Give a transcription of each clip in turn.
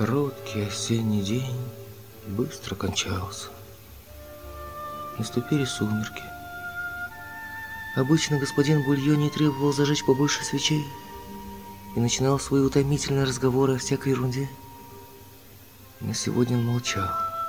Короткий осенний день быстро кончался. Наступили сумерки. Обычно господин Бульони требовал зажечь побольше свечей и начинал свои утомительные разговоры о всякой ерунде. Но сегодня он молчал.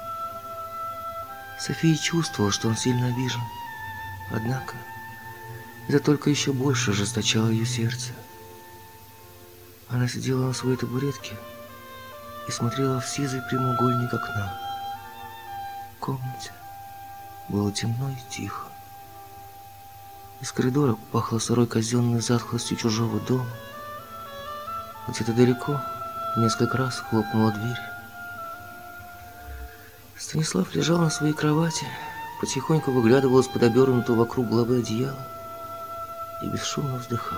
София чувствовала, что он сильно обижен. Однако это только еще больше ожесточало ее сердце. Она сидела на своей табуретке и смотрела в сизый прямоугольник окна. В комнате было темно и тихо. Из коридора пахло сырой казенной затхлостью чужого дома. Где-то далеко несколько раз хлопнула дверь. Станислав лежал на своей кровати, потихоньку выглядывал из-под обернутого вокруг головы одеяла и бесшумно вздыхал.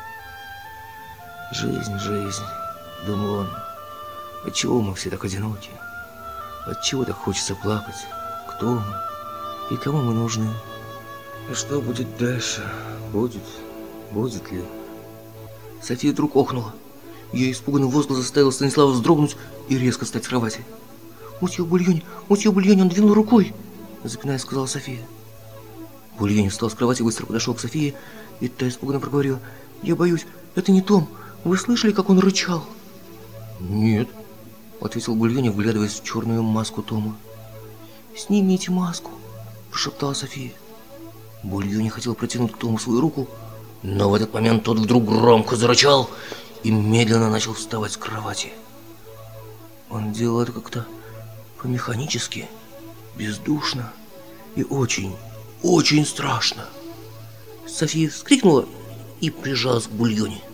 «Жизнь, жизнь», — думал он, — «отчего мы все так одиноки? Отчего так хочется плакать? Кто мы? И кому мы нужны? И что будет дальше? Будет ли?» София вдруг охнула. Ее испуганный возглас заставил Станислава вздрогнуть и резко встать с кровати. «Мусье Бульони, он двинул рукой!» запинаясь, сказала София. Бульони встал с кровати, быстро подошел к Софии, и та испуганно проговорила: «Я боюсь, это не Том. Вы слышали, как он рычал?» «Нет», — ответил Бульони, вглядываясь в черную маску Тома. «Снимите маску», — прошептала София. Бульони хотел протянуть к Тому свою руку, но в этот момент тот вдруг громко зарычал и медленно начал вставать с кровати. Он делал это как-то по-механически, бездушно и очень, очень страшно. София вскрикнула и прижалась к Бульони.